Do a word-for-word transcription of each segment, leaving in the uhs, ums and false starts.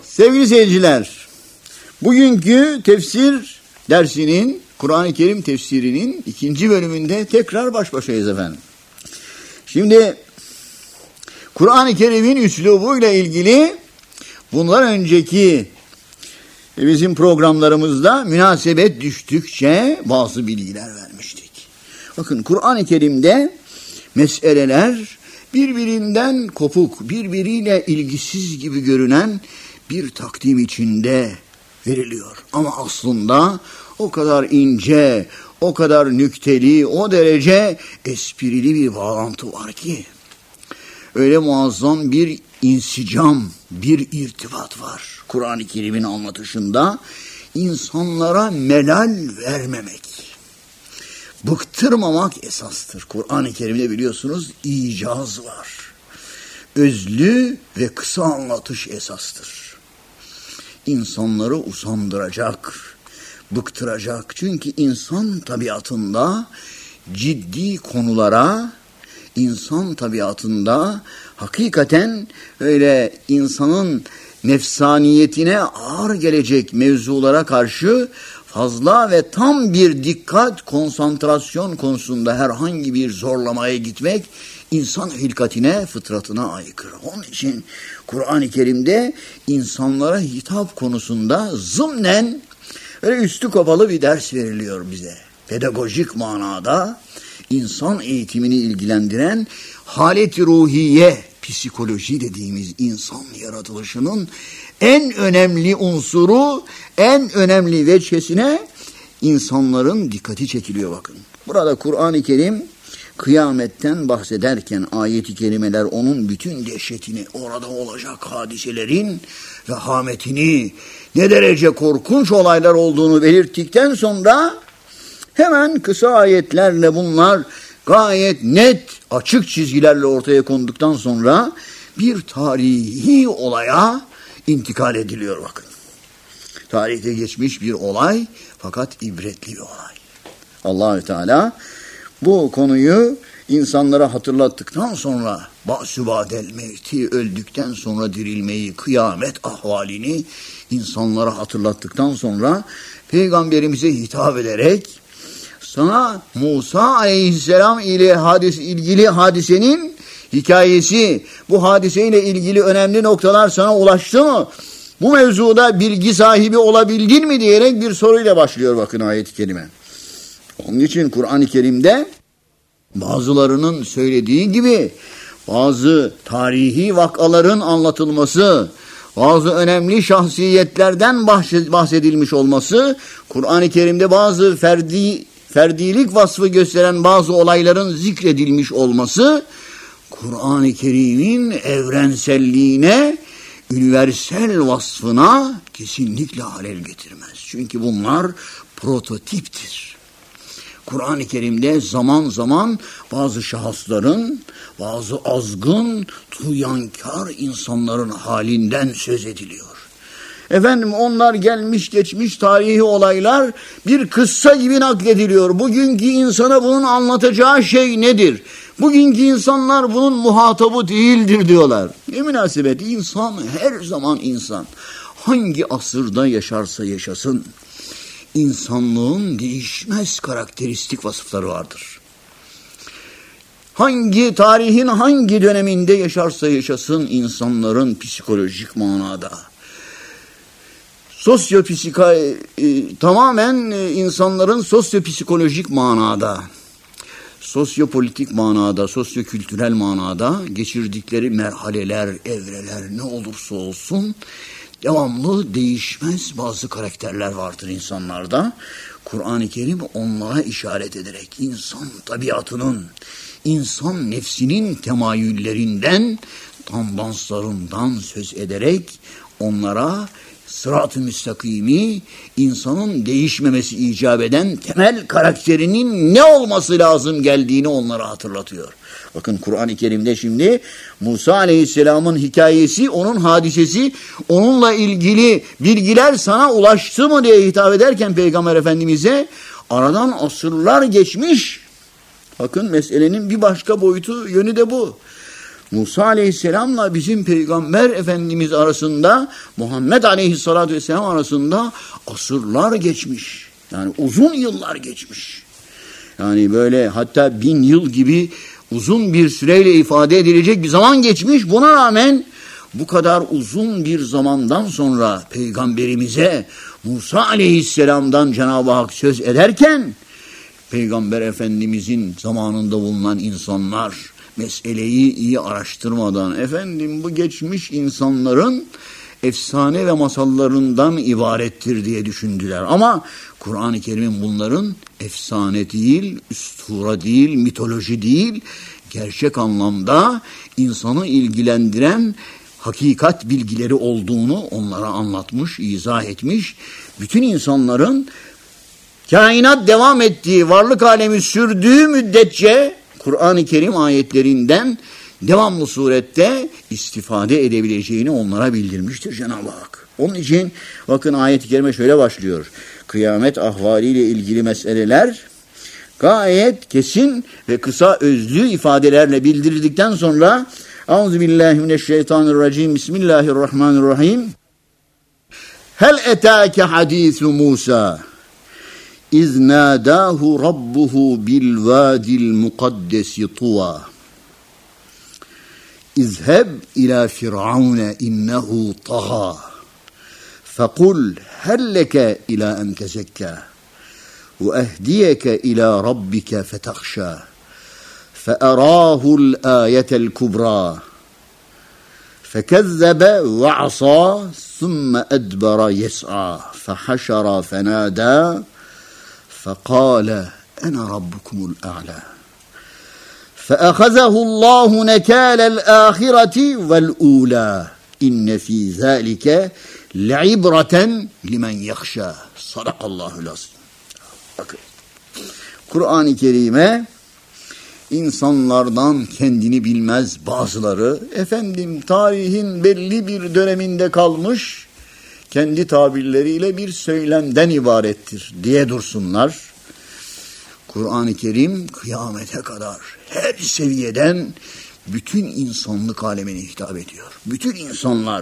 Sevgili seyirciler, bugünkü tefsir dersinin, Kur'an-ı Kerim tefsirinin ikinci bölümünde tekrar baş başayız efendim. Şimdi Kur'an-ı Kerim'in üslubuyla ilgili bundan önceki bizim programlarımızda münasebet düştükçe bazı bilgiler vermiştik. Bakın Kur'an-ı Kerim'de meseleler birbirinden kopuk, birbiriyle ilgisiz gibi görünen bir takdim içinde veriliyor. Ama aslında o kadar ince, o kadar nükteli, o derece esprili bir bağlantı var ki öyle muazzam bir insicam, bir irtibat var Kur'an-ı Kerim'in anlatışında. İnsanlara melal vermemek, bıktırmamak esastır. Kur'an-ı Kerim'de biliyorsunuz icaz var. Özlü ve kısa anlatış esastır. İnsanları usandıracak, bıktıracak. Çünkü insan tabiatında ciddi konulara, insan tabiatında hakikaten öyle insanın nefsaniyetine ağır gelecek mevzulara karşı fazla ve tam bir dikkat, konsantrasyon konusunda herhangi bir zorlamaya gitmek insan hilkatine, fıtratına aykırı. Onun için Kur'an-ı Kerim'de insanlara hitap konusunda zımnen öyle üstü kapalı bir ders veriliyor bize. Pedagojik manada insan eğitimini ilgilendiren halet-i ruhiye, psikoloji dediğimiz insan yaratılışının en önemli unsuru, en önemli veçhesine insanların dikkati çekiliyor bakın. Burada Kur'an-ı Kerim kıyametten bahsederken ayet-i kerimeler onun bütün dehşetini, orada olacak hadiselerin vehametini, ne derece korkunç olaylar olduğunu belirttikten sonra hemen kısa ayetlerle bunlar gayet net, açık çizgilerle ortaya konduktan sonra bir tarihi olaya intikal ediliyor bakın. Tarihte geçmiş bir olay fakat ibretli bir olay. Allah-u Teala bu konuyu insanlara hatırlattıktan sonra ba'sübadel mevti, öldükten sonra dirilmeyi, kıyamet ahvalini insanlara hatırlattıktan sonra Peygamberimize hitap ederek sana Musa aleyhisselam ile hadis, ilgili hadisenin hikayesi, bu hadiseyle ilgili önemli noktalar sana ulaştı mı? Bu mevzuda bilgi sahibi olabildin mi diyerek bir soruyla başlıyor bakın ayet-i kerime. Onun için Kur'an-ı Kerim'de bazılarının söylediği gibi bazı tarihi vakaların anlatılması, bazı önemli şahsiyetlerden bahsedilmiş olması, Kur'an-ı Kerim'de bazı ferdi, ferdilik vasfı gösteren bazı olayların zikredilmiş olması, Kur'an-ı Kerim'in evrenselliğine, universal vasfına kesinlikle halel getirmez. Çünkü bunlar prototiptir. Kur'an-ı Kerim'de zaman zaman bazı şahısların, bazı azgın, tuğyankar insanların halinden söz ediliyor. Efendim onlar gelmiş geçmiş tarihi olaylar bir kıssa gibi naklediliyor. Bugünkü insana bunun anlatacağı şey nedir? Bugünkü insanlar bunun muhatabı değildir diyorlar. Ne münasebet, insan her zaman insan. Hangi asırda yaşarsa yaşasın, insanlığın değişmez karakteristik vasıfları vardır. Hangi tarihin hangi döneminde yaşarsa yaşasın insanların psikolojik manada, sosyopsika, e, tamamen e, insanların sosyopsikolojik manada, sosyopolitik manada, sosyokültürel manada geçirdikleri merhaleler, evreler ne olursa olsun devamlı değişmez bazı karakterler vardır insanlarda. Kur'an-ı Kerim onlara işaret ederek insan tabiatının, insan nefsinin temayüllerinden, tandanslarından söz ederek onlara sırat-ı müstakimi, insanın değişmemesi icap eden temel karakterinin ne olması lazım geldiğini onlara hatırlatıyor. Bakın Kur'an-ı Kerim'de şimdi Musa Aleyhisselam'ın hikayesi, onun hadisesi, onunla ilgili bilgiler sana ulaştı mı diye hitap ederken Peygamber Efendimiz'e aradan asırlar geçmiş. Bakın meselenin bir başka boyutu, yönü de bu. Musa aleyhisselamla bizim Peygamber Efendimiz arasında, Muhammed aleyhissalatü vesselam arasında asırlar geçmiş. Yani uzun yıllar geçmiş. Yani böyle hatta bin yıl gibi uzun bir süreyle ifade edilecek bir zaman geçmiş. Buna rağmen bu kadar uzun bir zamandan sonra Peygamberimize Musa aleyhisselamdan Cenab-ı Hak söz ederken, Peygamber Efendimizin zamanında bulunan insanlar meseleyi iyi araştırmadan, efendim bu geçmiş insanların efsane ve masallarından ibarettir diye düşündüler. Ama Kur'an-ı Kerim'in bunların efsane değil, üstura değil, mitoloji değil, gerçek anlamda insanı ilgilendiren hakikat bilgileri olduğunu onlara anlatmış, izah etmiş. Bütün insanların kainat devam ettiği, varlık alemi sürdüğü müddetçe Kur'an-ı Kerim ayetlerinden devamlı surette istifade edebileceğini onlara bildirmiştir Cenab-ı Hak. Onun için bakın ayet-i kerime şöyle başlıyor. Kıyamet ahvaliyle ilgili meseleler gayet kesin ve kısa özlü ifadelerle bildirildikten sonra Euzubillahimineşşeytanirracim. Bismillahirrahmanirrahim. Hel etâke hadîsu Musa İz nâdâhu rabbuhu bil vâdil mukaddesi tuva. İzheb ila firavune innehu taha. Fekul helleke ila en tezekkâ. Ve ehdiyeke ila rabbike fetahşâ. فأراه الآية الكبرى فكذب وعصى ثم أدبر يسعى فحشر فنادى فقال أنا ربكم الأعلى فأخذه الله نكال الآخرة والأولى إن في ذلك لعبرة لمن يخشى. صدق الله العظيم. Kur'an-ı Kerim'e İnsanlardan kendini bilmez bazıları, efendim tarihin belli bir döneminde kalmış, kendi tabirleriyle bir söylemden ibarettir diye dursunlar. Kur'an-ı Kerim kıyamete kadar her seviyeden bütün insanlık alemine hitap ediyor. Bütün insanlar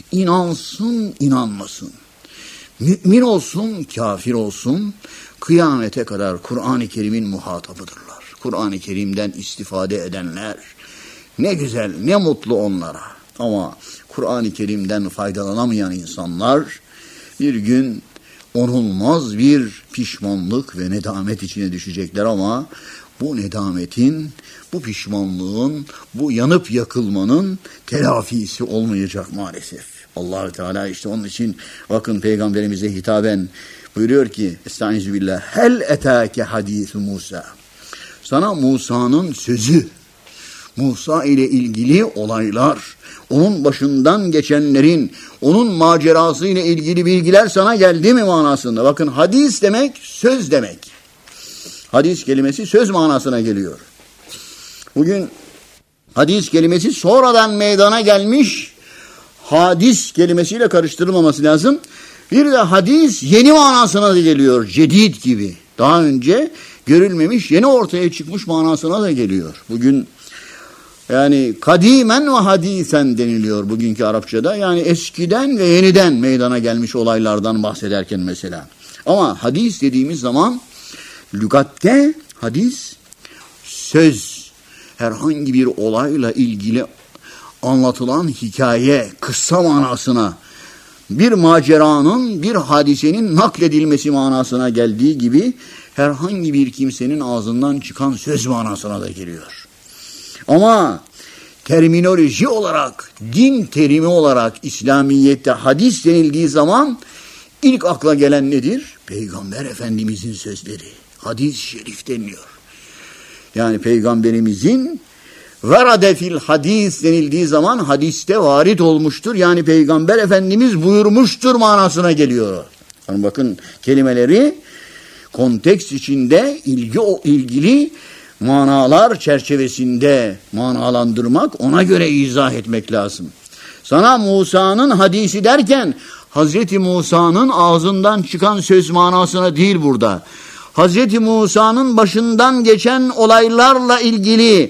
inansın inanmasın, mümin olsun kafir olsun, kıyamete kadar Kur'an-ı Kerim'in muhatabıdırlar. Kur'an-ı Kerim'den istifade edenler ne güzel, ne mutlu onlara. Ama Kur'an-ı Kerim'den faydalanamayan insanlar bir gün onulmaz bir pişmanlık ve nedamet içine düşecekler ama bu nedametin, bu pişmanlığın, bu yanıp yakılmanın telafisi olmayacak maalesef. Allah-u Teala işte onun için bakın Peygamberimize hitaben buyuruyor ki Estağfirullah. Hel etâke hadîsu Musa. Sana Musa'nın sözü, Musa ile ilgili olaylar, onun başından geçenlerin, onun macerası ile ilgili bilgiler sana geldi mi manasında. Bakın hadis demek söz demek. Hadis kelimesi söz manasına geliyor. Bugün hadis kelimesi sonradan meydana gelmiş hadis kelimesiyle karıştırılmaması lazım. Bir de hadis yeni manasına da geliyor. Cedid gibi. Daha önce görülmemiş, yeni ortaya çıkmış manasına da geliyor. Bugün yani kadimen ve hadisen deniliyor bugünkü Arapçada. Yani eskiden ve yeniden meydana gelmiş olaylardan bahsederken mesela. Ama hadis dediğimiz zaman lügatte hadis söz, herhangi bir olayla ilgili anlatılan hikaye, kıssa manasına, bir maceranın, bir hadisenin nakledilmesi manasına geldiği gibi herhangi bir kimsenin ağzından çıkan söz manasına da geliyor. Ama terminoloji olarak, din terimi olarak İslamiyet'te hadis denildiği zaman ilk akla gelen nedir? Peygamber Efendimizin sözleri. Hadis-i şerif deniliyor. Yani Peygamberimizin verade fil hadis denildiği zaman hadiste varit olmuştur. Yani Peygamber Efendimiz buyurmuştur manasına geliyor. Yani bakın kelimeleri konteks içinde ilgi o ilgili manalar çerçevesinde manalandırmak, ona göre izah etmek lazım. Sana Musa'nın hadisi derken Hazreti Musa'nın ağzından çıkan söz manasına değil burada. Hazreti Musa'nın başından geçen olaylarla ilgili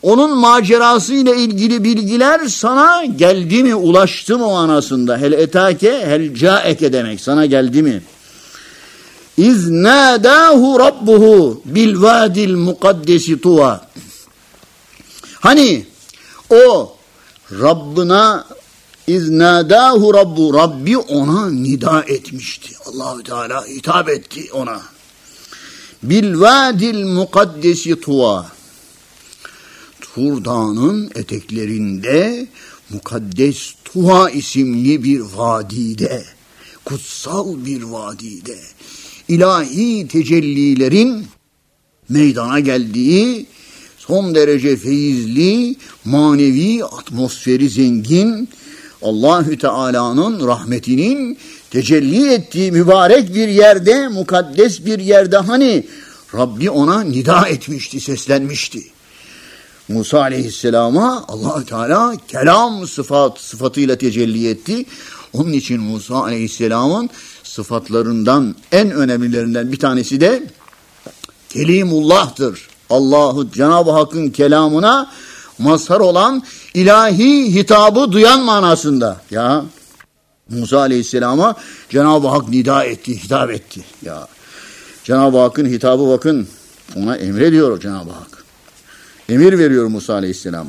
onun macerası ile ilgili bilgiler sana geldi mi, ulaştı mı manasında. Hel etake, hel caeke demek. Sana geldi mi? İz nâdâhu rabbuhu bil vâdil mukaddesi tuva. Hani o Rabbına iz nâdâhu rabbu, Rabbi ona nida etmişti. Allahü Teala hitap etti ona. Bil vâdil mukaddesi tuva. Tur Dağı'nın eteklerinde mukaddes Tuha isimli bir vadide, kutsal bir vadide, ilahi tecellilerin meydana geldiği, son derece feyizli, manevi atmosferi zengin, Allahü Teala'nın rahmetinin tecelli ettiği mübarek bir yerde, mukaddes bir yerde hani Rabbi ona nida etmişti, seslenmişti. Musa Aleyhisselam'a Allah-u Teala kelam sıfat, sıfatıyla tecelli etti. Onun için Musa Aleyhisselam'ın sıfatlarından en önemlilerinden bir tanesi de Kelimullah'tır. Allahu Cenab-ı Hakk'ın kelamına mazhar olan ilahi hitabı duyan manasında. Ya Musa Aleyhisselam'a Cenab-ı Hak nida etti, hitap etti. Ya Cenab-ı Hakk'ın hitabı bakın, ona emrediyor Cenab-ı Hak. Emir veriyor Musa Aleyhisselam'a.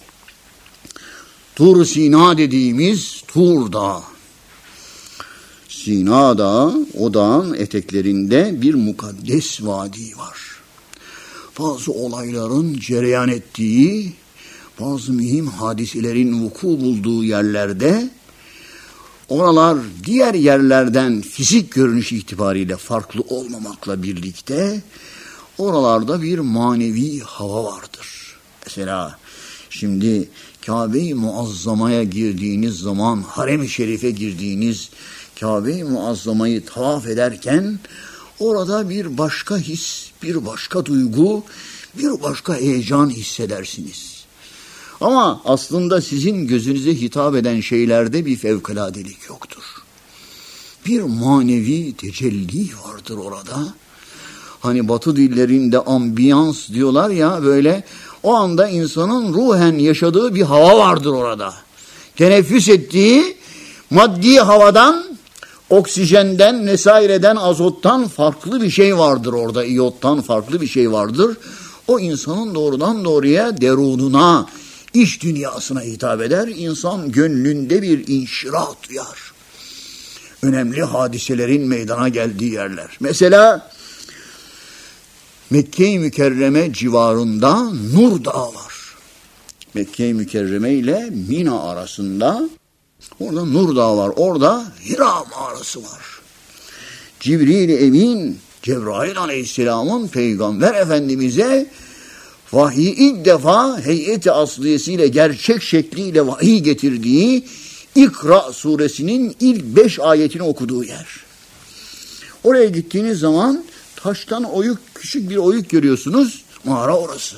Tur Sina dediğimiz Tur Dağı. Sina Dağı, o dağın eteklerinde bir mukaddes vadi var. Bazı olayların cereyan ettiği, bazı mühim hadiselerin vuku bulduğu yerlerde, oralar diğer yerlerden fizik görünüş itibariyle farklı olmamakla birlikte, oralarda bir manevi hava vardır. Mesela şimdi Kabe-i Muazzama'ya girdiğiniz zaman, Harem-i Şerif'e girdiğiniz Kabe-i Muazzama'yı tavaf ederken orada bir başka his, bir başka duygu, bir başka heyecan hissedersiniz. Ama aslında sizin gözünüze hitap eden şeylerde bir fevkaladelik yoktur. Bir manevi tecelli vardır orada. Hani Batı dillerinde ambiyans diyorlar ya, böyle o anda insanın ruhen yaşadığı bir hava vardır orada. Teneffüs ettiği maddi havadan, oksijenden, vesaireden, azottan farklı bir şey vardır orada. İyottan farklı bir şey vardır. O insanın doğrudan doğruya derununa, iç dünyasına hitap eder. İnsan gönlünde bir inşirah duyar. Önemli hadiselerin meydana geldiği yerler. Mesela Mekke-i Mükerreme civarında Nur Dağı var. Mekke-i Mükerreme ile Mina arasında orada Nur Dağı var. Orada Hira mağarası var. Cibril-i Emin, Cebrail Aleyhisselam'ın Peygamber Efendimiz'e vahiy ilk defa heyeti asliyesiyle, gerçek şekliyle vahiy getirdiği İkra suresinin ilk beş ayetini okuduğu yer. Oraya gittiğiniz zaman taştan oyuk, küçük bir oyuk görüyorsunuz. Mağara orası.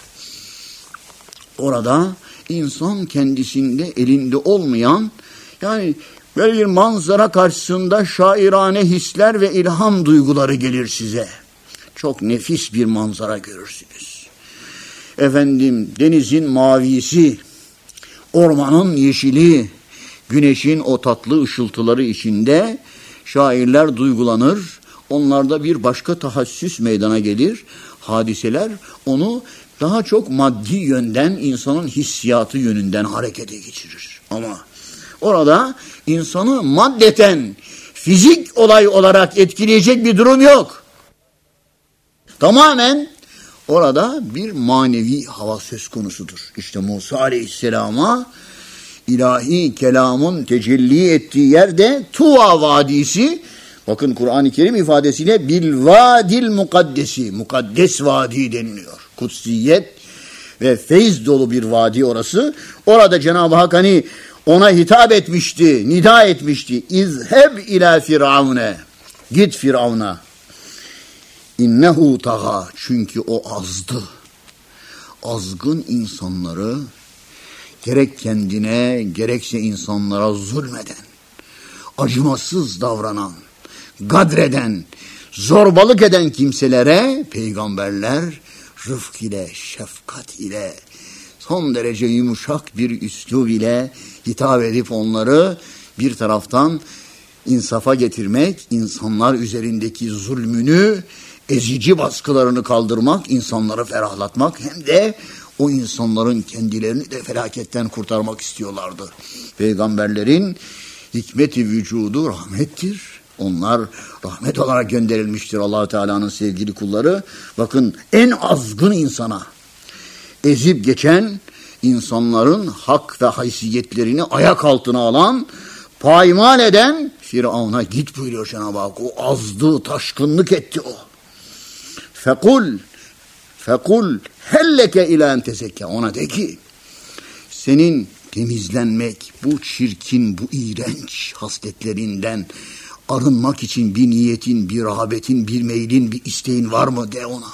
Orada insan kendisinde, elinde olmayan, yani böyle bir manzara karşısında şairane hisler ve ilham duyguları gelir size. Çok nefis bir manzara görürsünüz. Efendim, denizin mavisi, ormanın yeşili, güneşin o tatlı ışıltıları içinde şairler duygulanır. Onlarda bir başka tahassüs meydana gelir. Hadiseler onu daha çok maddi yönden, insanın hissiyatı yönünden harekete geçirir. Ama orada insanı maddeten, fizik olay olarak etkileyecek bir durum yok. Tamamen orada bir manevi hava söz konusudur. İşte Musa Aleyhisselam'a ilahi kelamın tecelli ettiği yerde Tuva Vadisi, bakın Kur'an-ı Kerim ifadesiyle bil vadil mukaddesi, mukaddes vadi deniliyor. Kutsiyet ve feyz dolu bir vadi orası. Orada Cenab-ı Hak hani ona hitap etmişti, nida etmişti. İzheb ila firavune, git Firavun'a. İnnehu taga, çünkü o azdı. Azgın insanları gerek kendine gerekse insanlara zulmeden, acımasız davranan, gadreden, zorbalık eden kimselere peygamberler rıfk ile, şefkat ile, son derece yumuşak bir üslub ile hitap edip onları bir taraftan insafa getirmek, insanlar üzerindeki zulmünü, ezici baskılarını kaldırmak, insanları ferahlatmak, hem de o insanların kendilerini de felaketten kurtarmak istiyorlardı. Peygamberlerin hikmet-i vücudu rahmettir. Onlar rahmet olarak gönderilmiştir Allah-u Teala'nın sevgili kulları. Bakın, en azgın insana ezip geçen, insanların hak ve haysiyetlerini ayak altına alan, paymal eden Firavun'a git buyuruyor Cenab-ı Hak. O azdı, taşkınlık etti o. Fekul, fekul helleke ila en tezekka. Ona de ki, senin temizlenmek, bu çirkin, bu iğrenç hasletlerinden arınmak için bir niyetin, bir rağbetin, bir meylin, bir isteğin var mı de ona.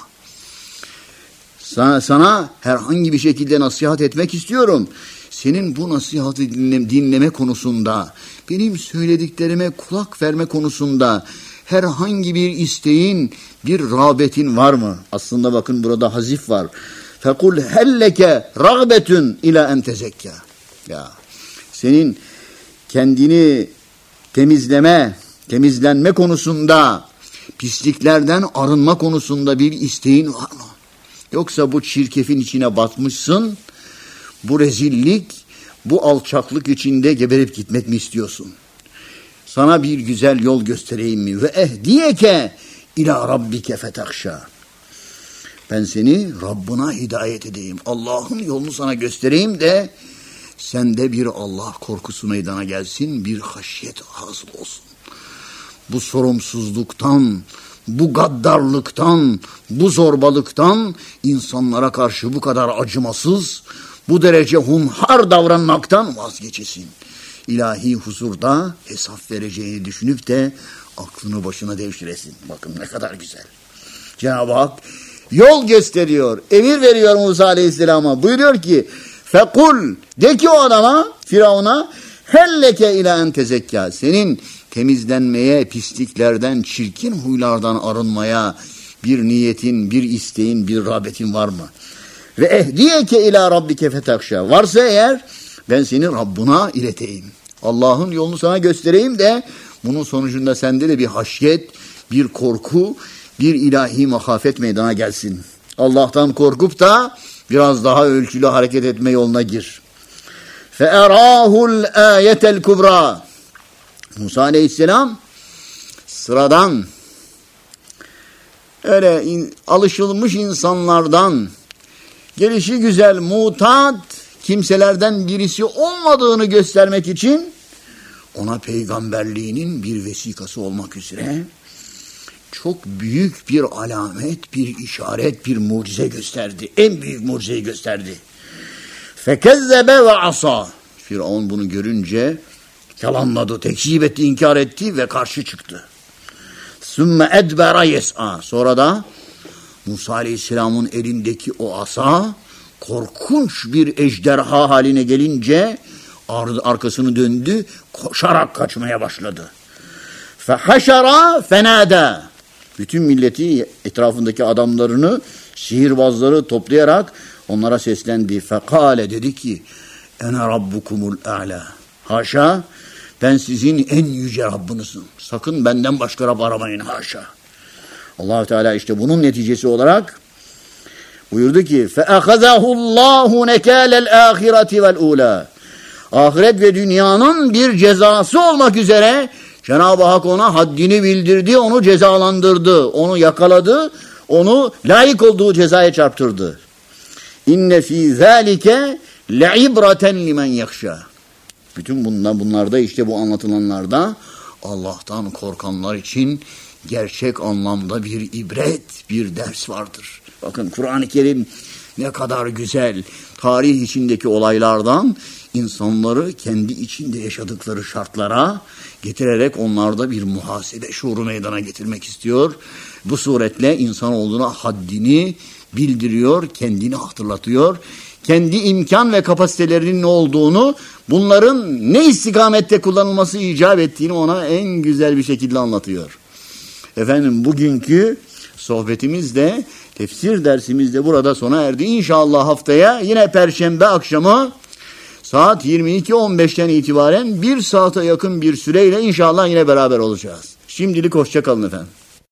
Sana, sana herhangi bir şekilde nasihat etmek istiyorum. Senin bu nasihatı dinleme, dinleme konusunda, benim söylediklerime kulak verme konusunda herhangi bir isteğin, bir rağbetin var mı? Aslında bakın burada hazif var. Fekul helleke rağbetun ila en tezekka. Ya, senin kendini temizleme, temizlenme konusunda, pisliklerden arınma konusunda bir isteğin var mı? Yoksa bu çirkefin içine batmışsın, bu rezillik, bu alçaklık içinde geberip gitmek mi istiyorsun? Sana bir güzel yol göstereyim mi? Ve ehdiyeke ila rabbike fetakşa. Ben seni Rabbına hidayet edeyim. Allah'ın yolunu sana göstereyim de sende bir Allah korkusu meydana gelsin, bir haşyet hasıl olsun. Bu sorumsuzluktan, bu gaddarlıktan, bu zorbalıktan, insanlara karşı bu kadar acımasız, bu derece hunhar davranmaktan vazgeçesin. İlahi huzurda hesap vereceğini düşünüp de aklını başına devşiresin. Bakın ne kadar güzel. Cenab-ı Hak yol gösteriyor, emir veriyor Musa Aleyhisselam'a. Buyuruyor ki, fekul, de ki o adama, Firavun'a, helleke ila en tezekka. Senin temizlenmeye, pisliklerden, çirkin huylardan arınmaya bir niyetin, bir isteğin, bir rağbetin var mı? Ve ehdiyeke ila rabbike fetakşa. Varsa eğer ben seni Rabbuna ileteyim. Allah'ın yolunu sana göstereyim de bunun sonucunda sende de bir haşyet, bir korku, bir ilahi mahafet meydana gelsin. Allah'tan korkup da biraz daha ölçülü hareket etme yoluna gir. فَاَرَاهُ الْآيَةَ الْكُبْرَى. Musa Aleyhisselam sıradan, öyle in, alışılmış insanlardan, gelişi güzel, mutat kimselerden birisi olmadığını göstermek için ona peygamberliğinin bir vesikası olmak üzere çok büyük bir alamet, bir işaret, bir mucize gösterdi. En büyük mucizeyi gösterdi. Fekezzebe ve asa. Firavun bunu görünce yalanladı, tekzip etti, inkar etti ve karşı çıktı. Sümme edbera yes'a. Sonra da Musa Aleyhisselam'ın elindeki o asa korkunç bir ejderha haline gelince arkasını döndü, koşarak kaçmaya başladı. Fehaşara fenada. Bütün milleti, etrafındaki adamlarını, sihirbazları toplayarak onlara seslendi. Fekale, dedi ki, ene rabbukumul a'la. Haşa, ben sizin en yüce Rabbinizim. Sakın benden başka Rab aramayın, haşa. Allah-u Teala işte bunun neticesi olarak buyurdu ki فَاَخَذَهُ اللّٰهُ نَكَالَ الْآخِرَةِ وَالْعُولَى. Ahiret ve dünyanın bir cezası olmak üzere Cenab-ı Hak ona haddini bildirdi, onu cezalandırdı, onu yakaladı, onu layık olduğu cezaya çarptırdı. İnne fî zâlike le'ibreten limen yakşâ. Bütün bunlar, bunlarda işte bu anlatılanlarda Allah'tan korkanlar için gerçek anlamda bir ibret, bir ders vardır. Bakın Kur'an-ı Kerim ne kadar güzel, tarih içindeki olaylardan insanları kendi içinde yaşadıkları şartlara getirerek onlarda bir muhasebe şuuru meydana getirmek istiyor. Bu suretle insanoğluna haddini bildiriyor, kendini hatırlatıyor. Kendi imkan ve kapasitelerinin ne olduğunu, bunların ne istikamette kullanılması icap ettiğini ona en güzel bir şekilde anlatıyor. Efendim bugünkü sohbetimiz de, tefsir dersimiz de burada sona erdi. İnşallah haftaya yine Perşembe akşamı saat yirmi iki on beşten itibaren bir saate yakın bir süreyle inşallah yine beraber olacağız. Şimdilik hoşça kalın efendim.